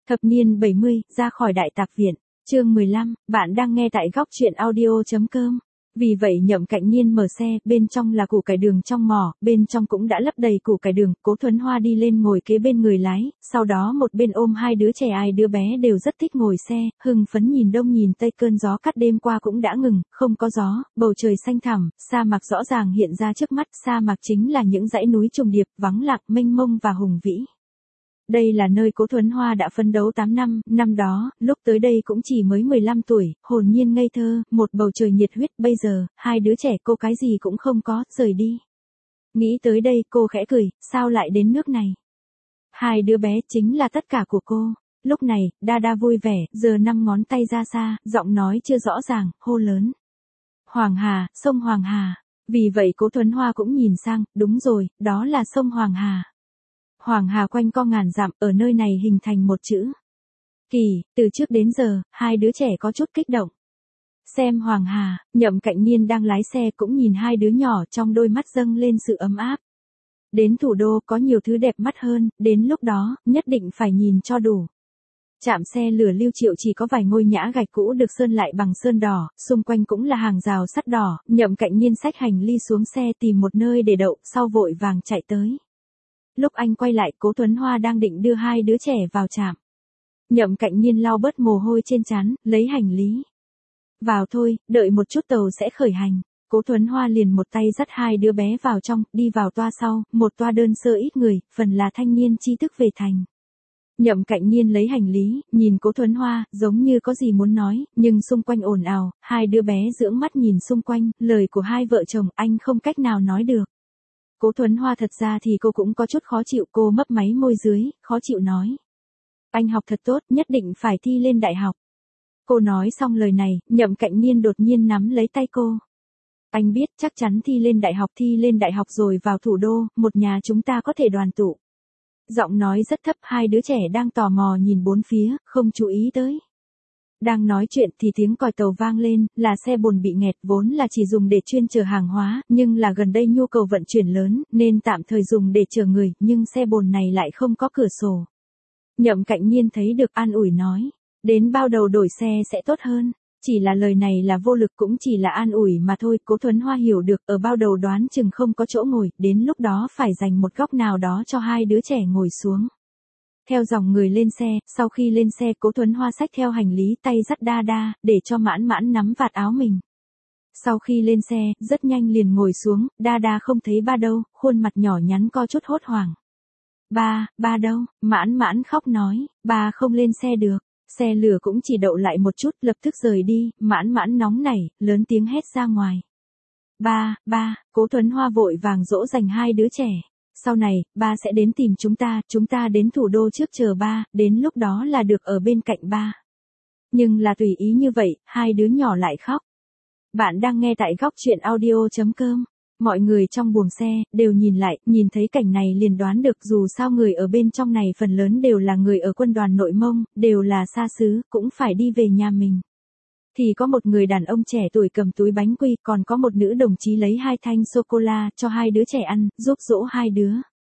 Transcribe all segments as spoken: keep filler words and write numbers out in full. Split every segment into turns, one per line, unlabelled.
Thập niên bảy mươi, ra khỏi Đại Tạp Viện, chương mười lăm, bạn đang nghe tại góc truyện audio.com. Vì vậy Nhậm Cạnh Niên mở xe, bên trong là củ cải đường trong mỏ, bên trong cũng đã lấp đầy củ cải đường, Cố Thuấn Hoa đi lên ngồi kế bên người lái, sau đó một bên ôm hai đứa trẻ, ai đứa bé đều rất thích ngồi xe, hưng phấn nhìn đông nhìn tây, cơn gió cắt đêm qua cũng đã ngừng, không có gió, bầu trời xanh thẳm, sa mạc rõ ràng hiện ra trước mắt, sa mạc chính là những dãy núi trùng điệp, vắng lặng, mênh mông và hùng vĩ. Đây là nơi Cố Thuấn Hoa đã phấn đấu tám năm, năm đó, lúc tới đây cũng chỉ mới mười lăm tuổi, hồn nhiên ngây thơ, một bầu trời nhiệt huyết, bây giờ, hai đứa trẻ cô cái gì cũng không có, rời đi. Nghĩ tới đây cô khẽ cười, sao lại đến nước này? Hai đứa bé chính là tất cả của cô. Lúc này, Đa Đa vui vẻ, giơ năm ngón tay ra xa, giọng nói chưa rõ ràng, hô lớn. Hoàng Hà, sông Hoàng Hà. Vì vậy Cố Thuấn Hoa cũng nhìn sang, đúng rồi, đó là sông Hoàng Hà. Hoàng Hà quanh co ngàn dặm, ở nơi này hình thành một chữ Kỳ, từ trước đến giờ, hai đứa trẻ có chút kích động. Xem Hoàng Hà, Nhậm Cạnh Niên đang lái xe cũng nhìn hai đứa nhỏ, trong đôi mắt dâng lên sự ấm áp. Đến thủ đô có nhiều thứ đẹp mắt hơn, đến lúc đó, nhất định phải nhìn cho đủ. Trạm xe lửa Lưu Triệu chỉ có vài ngôi nhã gạch cũ được sơn lại bằng sơn đỏ, xung quanh cũng là hàng rào sắt đỏ, Nhậm Cạnh Niên xách hành ly xuống xe tìm một nơi để đậu, sau vội vàng chạy tới. Lúc anh quay lại, Cố Thuấn Hoa đang định đưa hai đứa trẻ vào trạm. Nhậm Cạnh Niên lau bớt mồ hôi trên trán, lấy hành lý. Vào thôi, đợi một chút tàu sẽ khởi hành. Cố Thuấn Hoa liền một tay dắt hai đứa bé vào trong, đi vào toa sau, một toa đơn sơ ít người, phần là thanh niên tri thức về thành. Nhậm Cạnh Niên lấy hành lý, nhìn Cố Thuấn Hoa, giống như có gì muốn nói, nhưng xung quanh ồn ào, hai đứa bé dưỡng mắt nhìn xung quanh, lời của hai vợ chồng anh không cách nào nói được. Cố Thuấn Hoa thật ra thì cô cũng có chút khó chịu, cô mấp máy môi dưới, khó chịu nói. Anh học thật tốt, nhất định phải thi lên đại học. Cô nói xong lời này, Nhậm Cạnh Niên đột nhiên nắm lấy tay cô. Anh biết chắc chắn thi lên đại học, thi lên đại học rồi vào thủ đô, một nhà chúng ta có thể đoàn tụ. Giọng nói rất thấp, hai đứa trẻ đang tò mò nhìn bốn phía, không chú ý tới. Đang nói chuyện thì tiếng còi tàu vang lên, là xe bồn bị nghẹt, vốn là chỉ dùng để chuyên chở hàng hóa, nhưng là gần đây nhu cầu vận chuyển lớn, nên tạm thời dùng để chở người, nhưng xe bồn này lại không có cửa sổ. Nhậm Cạnh Niên thấy được an ủi nói, đến bao đầu đổi xe sẽ tốt hơn. Chỉ là lời này là vô lực, cũng chỉ là an ủi mà thôi. Cố Thuấn Hoa hiểu được, ở bao đầu đoán chừng không có chỗ ngồi, đến lúc đó phải dành một góc nào đó cho hai đứa trẻ ngồi xuống. Theo dòng người lên xe, sau khi lên xe Cố Thuấn Hoa xách theo hành lý, tay dắt Đa Đa, để cho Mãn Mãn nắm vạt áo mình. Sau khi lên xe, rất nhanh liền ngồi xuống, Đa Đa không thấy ba đâu, khuôn mặt nhỏ nhắn có chút hốt hoảng. Ba, ba đâu? Mãn Mãn khóc nói, ba không lên xe được. Xe lửa cũng chỉ đậu lại một chút, lập tức rời đi, Mãn Mãn nóng nảy, lớn tiếng hét ra ngoài. Ba, ba, Cố Thuấn Hoa vội vàng dỗ dành hai đứa trẻ. Sau này, ba sẽ đến tìm chúng ta, chúng ta đến thủ đô trước chờ ba, đến lúc đó là được ở bên cạnh ba. Nhưng là tùy ý như vậy, hai đứa nhỏ lại khóc. Bạn đang nghe tại góc truyện audio.com. Mọi người trong buồng xe, đều nhìn lại, nhìn thấy cảnh này liền đoán được dù sao người ở bên trong này phần lớn đều là người ở quân đoàn Nội Mông, đều là xa xứ, cũng phải đi về nhà mình. Thì có một người đàn ông trẻ tuổi cầm túi bánh quy, còn có một nữ đồng chí lấy hai thanh sô-cô-la cho hai đứa trẻ ăn, giúp dỗ hai đứa.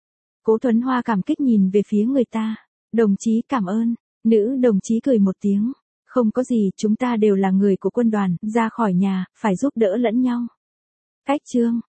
Cố Thuấn Hoa cảm kích nhìn về phía người ta. Đồng chí cảm ơn. Nữ đồng chí cười một tiếng. Không có gì, chúng ta đều là người của quân đoàn, ra khỏi nhà, phải giúp đỡ lẫn nhau. Cách chương.